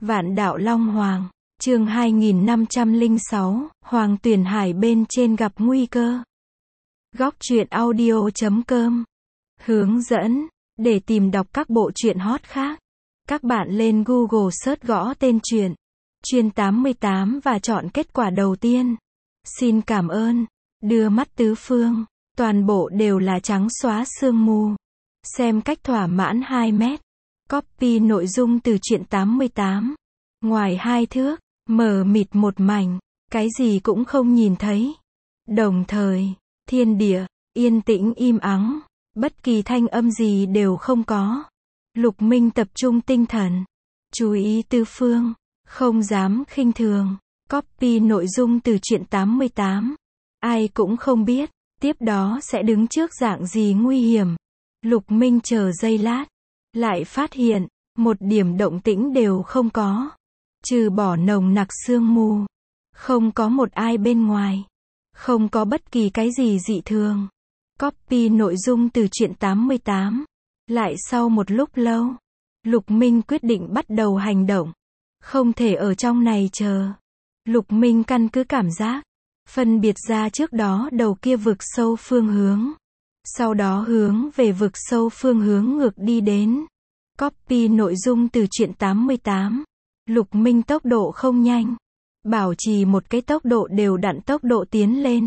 Vạn Đạo Long Hoàng, chương 2506, Hoàng Tuyền Hải bên trên gặp nguy cơ. Góc truyện audio.com hướng dẫn, để tìm đọc các bộ truyện hot khác. Các bạn lên Google search gõ tên truyện, Chuyên 88 và chọn kết quả đầu tiên. Xin cảm ơn. Đưa mắt tứ phương, toàn bộ đều là trắng xóa sương mù. Xem cách thỏa mãn 2 mét. Copy nội dung từ truyện 88. Ngoài 2 thước, mờ mịt một mảnh, cái gì cũng không nhìn thấy. Đồng thời, thiên địa, yên tĩnh im ắng, bất kỳ thanh âm gì đều không có. Lục Minh tập trung tinh thần, chú ý tứ phương, không dám khinh thường. Copy nội dung từ truyện 88. Ai cũng không biết, tiếp đó sẽ đứng trước dạng gì nguy hiểm. Lục Minh chờ giây lát, lại phát hiện, một điểm động tĩnh đều không có. Trừ bỏ nồng nặc sương mù, không có một ai bên ngoài. Không có bất kỳ cái gì dị thường. Copy nội dung từ truyện 88. Lại sau một lúc lâu, Lục Minh quyết định bắt đầu hành động. Không thể ở trong này chờ. Lục Minh căn cứ cảm giác, phân biệt ra trước đó đầu kia vực sâu phương hướng. Sau đó hướng về vực sâu phương hướng ngược đi đến. Copy nội dung từ truyện 88. Lục Minh tốc độ không nhanh, bảo trì một cái tốc độ đều đặn tốc độ tiến lên.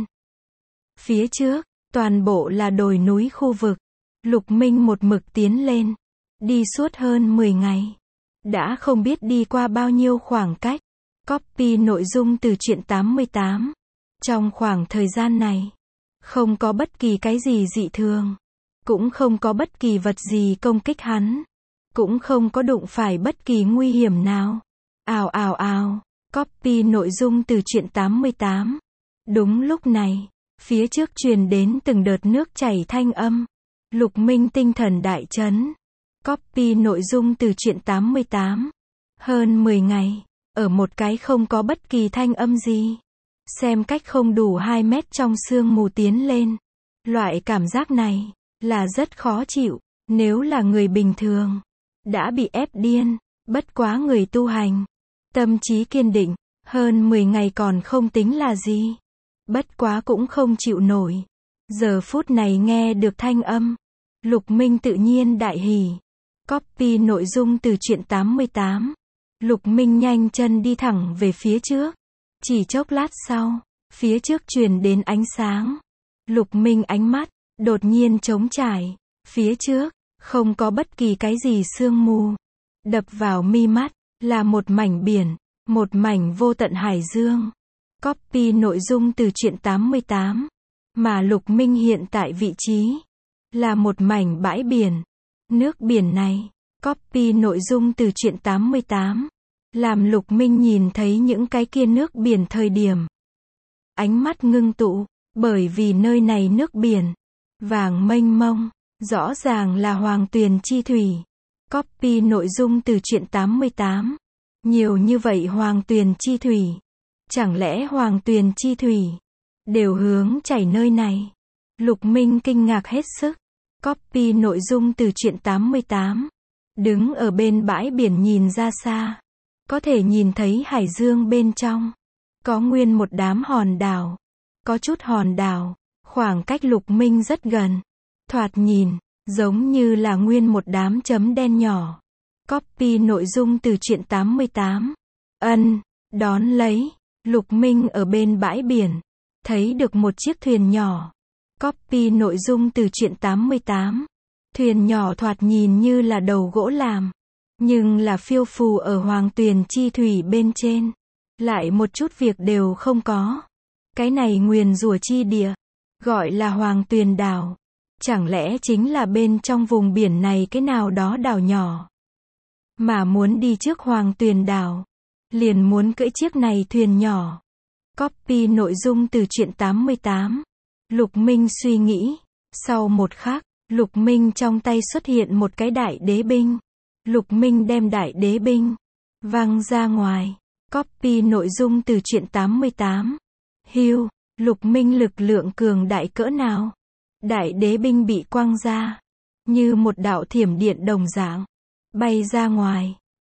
Phía trước, toàn bộ là đồi núi khu vực. Lục Minh một mực tiến lên, đi suốt hơn 10 ngày. Đã không biết đi qua bao nhiêu khoảng cách. Copy nội dung từ truyện 88. Trong khoảng thời gian này, không có bất kỳ cái gì dị thường. Cũng không có bất kỳ vật gì công kích hắn. Cũng không có đụng phải bất kỳ nguy hiểm nào. Ào ào ào. Copy nội dung từ truyện 88. Đúng lúc này, phía trước truyền đến từng đợt nước chảy thanh âm. Lục Minh tinh thần đại chấn. Copy nội dung từ truyện 88. Hơn 10 ngày, ở một cái không có bất kỳ thanh âm gì. Xem cách không đủ 2 mét trong sương mù tiến lên. Loại cảm giác này, là rất khó chịu. Nếu là người bình thường, đã bị ép điên. Bất quá người tu hành, tâm trí kiên định, hơn 10 ngày còn không tính là gì. Bất quá cũng không chịu nổi. Giờ phút này nghe được thanh âm, Lục Minh tự nhiên đại hỉ. Copy nội dung từ truyện 88. Lục Minh nhanh chân đi thẳng về phía trước. Chỉ chốc lát sau, phía trước truyền đến ánh sáng. Lục Minh ánh mắt đột nhiên trống trải. Phía trước, không có bất kỳ cái gì sương mù. Đập vào mi mắt, là một mảnh biển, một mảnh vô tận hải dương. Copy nội dung từ truyện 88. Mà Lục Minh hiện tại vị trí, là một mảnh bãi biển. Nước biển này, copy nội dung từ truyện 88. Làm Lục Minh nhìn thấy những cái kia nước biển thời điểm. Ánh mắt ngưng tụ, bởi vì nơi này nước biển, vàng mênh mông, rõ ràng là Hoàng Tuyền chi thủy. Copy nội dung từ truyện 88. Nhiều như vậy Hoàng Tuyền chi thủy. Chẳng lẽ Hoàng Tuyền chi thủy đều hướng chảy nơi này? Lục Minh kinh ngạc hết sức. Copy nội dung từ truyện 88. Đứng ở bên bãi biển nhìn ra xa, có thể nhìn thấy hải dương bên trong. Có nguyên một đám hòn đảo. Có chút hòn đảo, khoảng cách Lục Minh rất gần. Thoạt nhìn, giống như là nguyên một đám chấm đen nhỏ. Copy nội dung từ truyện 88. Đón lấy, Lục Minh ở bên bãi biển, thấy được một chiếc thuyền nhỏ. Copy nội dung từ truyện 88. Thuyền nhỏ thoạt nhìn như là đầu gỗ làm, nhưng là phiêu phù ở Hoàng Tuyền chi thủy bên trên. Lại một chút việc đều không có. Cái này nguyền rủa chi địa, gọi là Hoàng Tuyền đảo. Chẳng lẽ chính là bên trong vùng biển này cái nào đó đảo nhỏ. Mà muốn đi trước Hoàng Tuyền đảo, liền muốn cưỡi chiếc này thuyền nhỏ. Copy nội dung từ truyện 88. Lục Minh suy nghĩ. Sau một khắc, Lục Minh trong tay xuất hiện một cái đại đế binh. Lục Minh đem đại đế binh văng ra ngoài. Copy nội dung từ truyện 88. Hưu, Lục Minh lực lượng cường đại cỡ nào? Đại đế binh bị quăng ra, như một đạo thiểm điện đồng dạng, bay ra ngoài.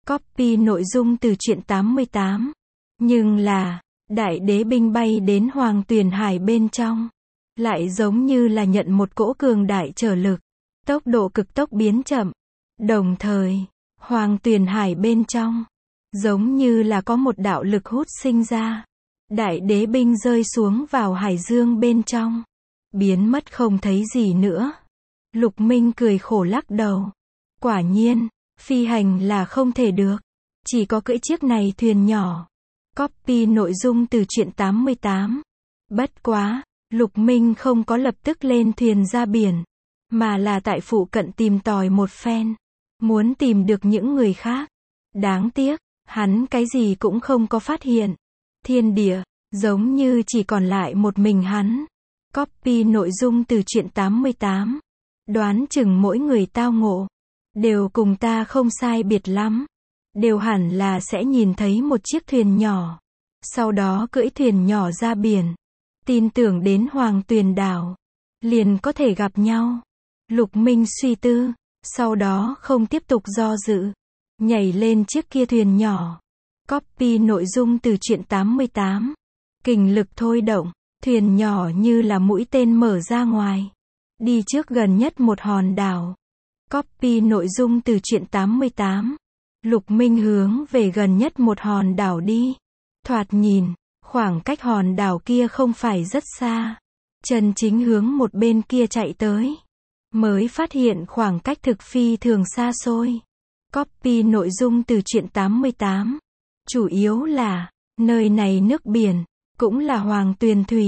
Copy nội dung từ truyện 88. Nhưng là, đại đế binh bay đến Hoàng Tuyền Hải bên trong. Lại giống như là nhận một cỗ cường đại trở lực. Tốc độ cực tốc biến chậm. Đồng thời, Hoàng Tuyền Hải bên trong, giống như là có một đạo lực hút sinh ra. Đại đế binh rơi xuống vào hải dương bên trong. Biến mất không thấy gì nữa. Lục Minh cười khổ lắc đầu. Quả nhiên, phi hành là không thể được. Chỉ có cưỡi chiếc này thuyền nhỏ. Copy nội dung từ truyện 88. Bất quá, Lục Minh không có lập tức lên thuyền ra biển. Mà là tại phụ cận tìm tòi một phen. Muốn tìm được những người khác. Đáng tiếc, hắn cái gì cũng không có phát hiện. Thiên địa, giống như chỉ còn lại một mình hắn. Copy nội dung từ truyện 88. Đoán chừng mỗi người tao ngộ. Đều cùng ta không sai biệt lắm. Đều hẳn là sẽ nhìn thấy một chiếc thuyền nhỏ. Sau đó cưỡi thuyền nhỏ ra biển. Tin tưởng đến Hoàng Tuyền đảo. Liền có thể gặp nhau. Lục Minh suy tư. Sau đó không tiếp tục do dự. Nhảy lên chiếc kia thuyền nhỏ. Copy nội dung từ truyện 88. Kình lực thôi động. Thuyền nhỏ như là mũi tên mở ra ngoài. Đi trước gần nhất một hòn đảo. Copy nội dung từ truyện 88. Lục Minh hướng về gần nhất một hòn đảo đi. Thoạt nhìn, khoảng cách hòn đảo kia không phải rất xa. Chân chính hướng một bên kia chạy tới. Mới phát hiện khoảng cách thực phi thường xa xôi. Copy nội dung từ truyện 88. Chủ yếu là, nơi này nước biển, cũng là Hoàng Tuyền thủy.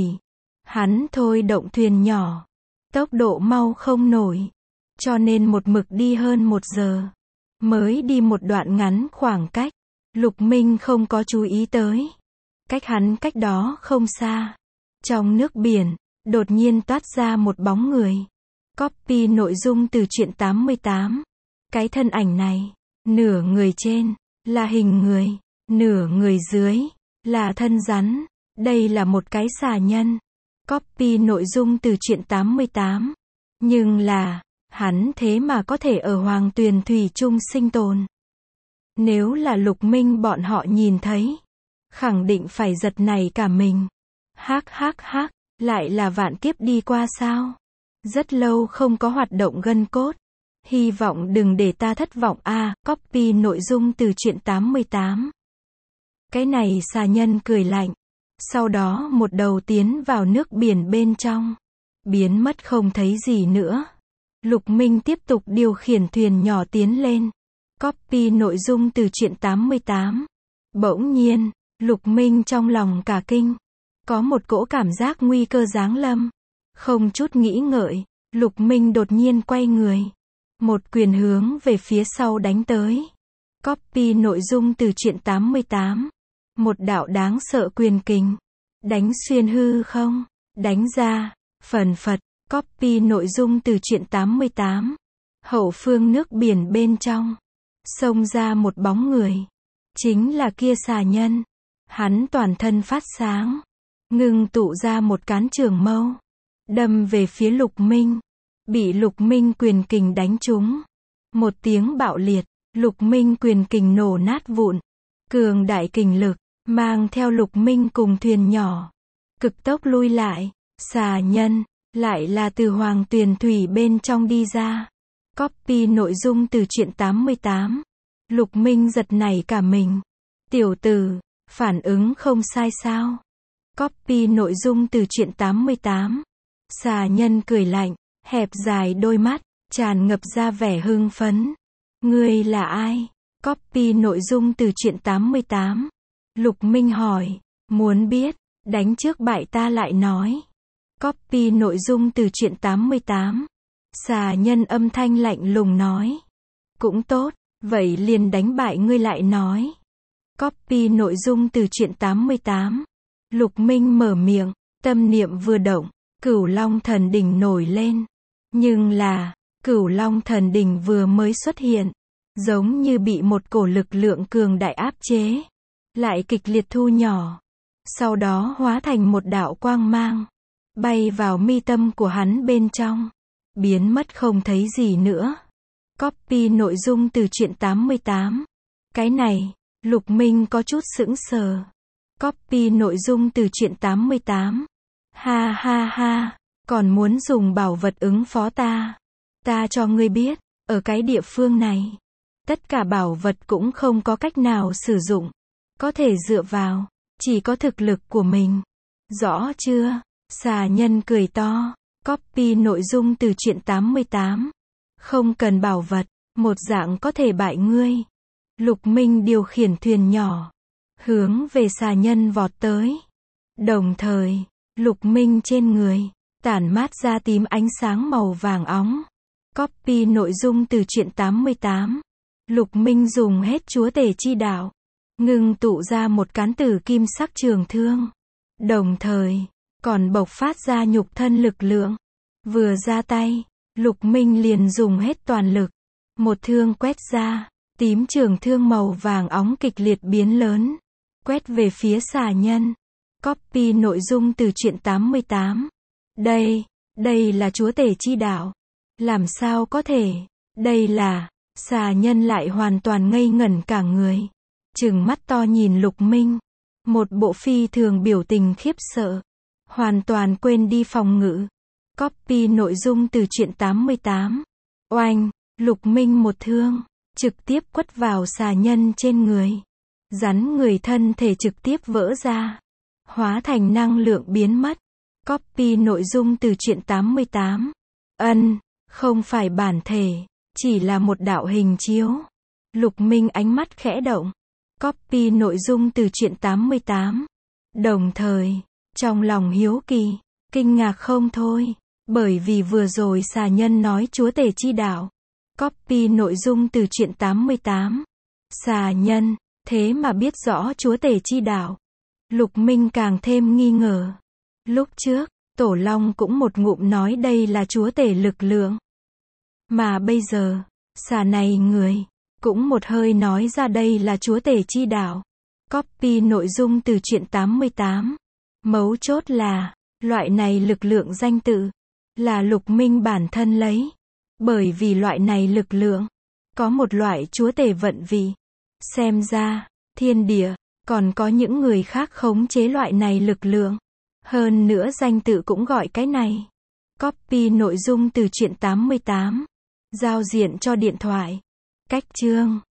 Hắn thôi động thuyền nhỏ. Tốc độ mau không nổi. Cho nên một mực đi hơn 1 giờ. Mới đi một đoạn ngắn khoảng cách. Lục Minh không có chú ý tới. Cách hắn cách đó không xa. Trong nước biển, đột nhiên toát ra một bóng người. Copy nội dung từ truyện 88. Cái thân ảnh này, nửa người trên, là hình người. Nửa người dưới, là thân rắn. Đây là một cái xà nhân. Copy nội dung từ truyện 88. Nhưng là, hắn thế mà có thể ở Hoàng Tuyền thủy chung sinh tồn. Nếu là Lục Minh bọn họ nhìn thấy, khẳng định phải giật nảy cả mình. Hắc, lại là vạn kiếp đi qua sao? Rất lâu không có hoạt động gân cốt. Hy vọng đừng để ta thất vọng a. Copy nội dung từ truyện 88. Cái này xà nhân cười lạnh. Sau đó một đầu tiến vào nước biển bên trong. Biến mất không thấy gì nữa. Lục Minh tiếp tục điều khiển thuyền nhỏ tiến lên. Copy nội dung từ truyện 88. Bỗng nhiên, Lục Minh trong lòng cả kinh. Có một cỗ cảm giác nguy cơ giáng lâm. Không chút nghĩ ngợi, Lục Minh đột nhiên quay người. Một quyền hướng về phía sau đánh tới. Copy nội dung từ truyện 88. Một đạo đáng sợ quyền kình. Đánh xuyên hư không. Đánh ra. Phần phật. Copy nội dung từ truyện 88. Hậu phương nước biển bên trong. Xông ra một bóng người. Chính là kia xà nhân. Hắn toàn thân phát sáng. Ngưng tụ ra một cán trường mâu. Đâm về phía Lục Minh. Bị Lục Minh quyền kình đánh trúng. Một tiếng bạo liệt. Lục Minh quyền kình nổ nát vụn. Cường đại kình lực. Mang theo Lục Minh cùng thuyền nhỏ. Cực tốc lui lại. Xà nhân. Lại là từ Hoàng Tuyền thủy bên trong đi ra. Copy nội dung từ truyện 88. Lục Minh giật nảy cả mình. Tiểu tử, phản ứng không sai sao? Copy nội dung từ truyện 88. Xà nhân cười lạnh, hẹp dài đôi mắt, tràn ngập ra vẻ hưng phấn. Ngươi là ai? Copy nội dung từ truyện 88. Lục Minh hỏi, muốn biết, đánh trước bại ta lại nói. Copy nội dung từ truyện 88. Xà nhân âm thanh lạnh lùng nói. Cũng tốt, vậy liền đánh bại ngươi lại nói. Copy nội dung từ truyện 88. Lục Minh mở miệng, tâm niệm vừa động, Cửu Long Thần Đỉnh nổi lên. Nhưng là, Cửu Long Thần Đỉnh vừa mới xuất hiện, giống như bị một cổ lực lượng cường đại áp chế, lại kịch liệt thu nhỏ, sau đó hóa thành một đạo quang mang, bay vào mi tâm của hắn bên trong, biến mất không thấy gì nữa. Copy nội dung từ truyện 88. Cái này, Lục Minh có chút sững sờ. Copy nội dung từ truyện 88. Ha ha ha, còn muốn dùng bảo vật ứng phó ta. Ta cho ngươi biết, ở cái địa phương này, tất cả bảo vật cũng không có cách nào sử dụng. Có thể dựa vào, chỉ có thực lực của mình. Rõ chưa? Xà nhân cười to. Copy nội dung từ truyện 88. Không cần bảo vật, một dạng có thể bại ngươi. Lục Minh điều khiển thuyền nhỏ, hướng về xà nhân vọt tới. Đồng thời, Lục Minh trên người, tản mát ra tím ánh sáng màu vàng óng. Copy nội dung từ truyện 88. Lục Minh dùng hết chúa tể chi đạo, ngưng tụ ra một cán tử kim sắc trường thương. Đồng thời, còn bộc phát ra nhục thân lực lượng. Vừa ra tay, Lục Minh liền dùng hết toàn lực. Một thương quét ra, tím trường thương màu vàng óng kịch liệt biến lớn, quét về phía xà nhân. Copy nội dung từ truyện 88. Đây là chúa tể chi đạo. Làm sao có thể? Đây là, xà nhân lại hoàn toàn ngây ngẩn cả người. Trừng mắt to nhìn Lục Minh. Một bộ phi thường biểu tình khiếp sợ. Hoàn toàn quên đi phòng ngự. Copy nội dung từ truyện 88. Oanh, Lục Minh một thương, trực tiếp quất vào xà nhân trên người. Rắn người thân thể trực tiếp vỡ ra, hóa thành năng lượng biến mất. Copy nội dung từ truyện 88. Không phải bản thể, chỉ là một đạo hình chiếu. Lục Minh ánh mắt khẽ động. Copy nội dung từ truyện 88. Đồng thời, trong lòng hiếu kỳ, kinh ngạc không thôi, bởi vì vừa rồi xà nhân nói chúa tể chi đạo. Copy nội dung từ truyện 88. Xà nhân, thế mà biết rõ chúa tể chi đạo. Lục Minh càng thêm nghi ngờ. Lúc trước, Tổ Long cũng một ngụm nói đây là chúa tể lực lượng. Mà bây giờ, xà này người, cũng một hơi nói ra đây là chúa tể chi đạo. Copy nội dung từ truyện 88. Mấu chốt là, loại này lực lượng danh tự, là Lục Minh bản thân lấy. Bởi vì loại này lực lượng, có một loại chúa tể vận vị. Xem ra, thiên địa, còn có những người khác khống chế loại này lực lượng. Hơn nữa danh tự cũng gọi cái này. Copy nội dung từ truyện 88. Giao diện cho điện thoại. Cách chương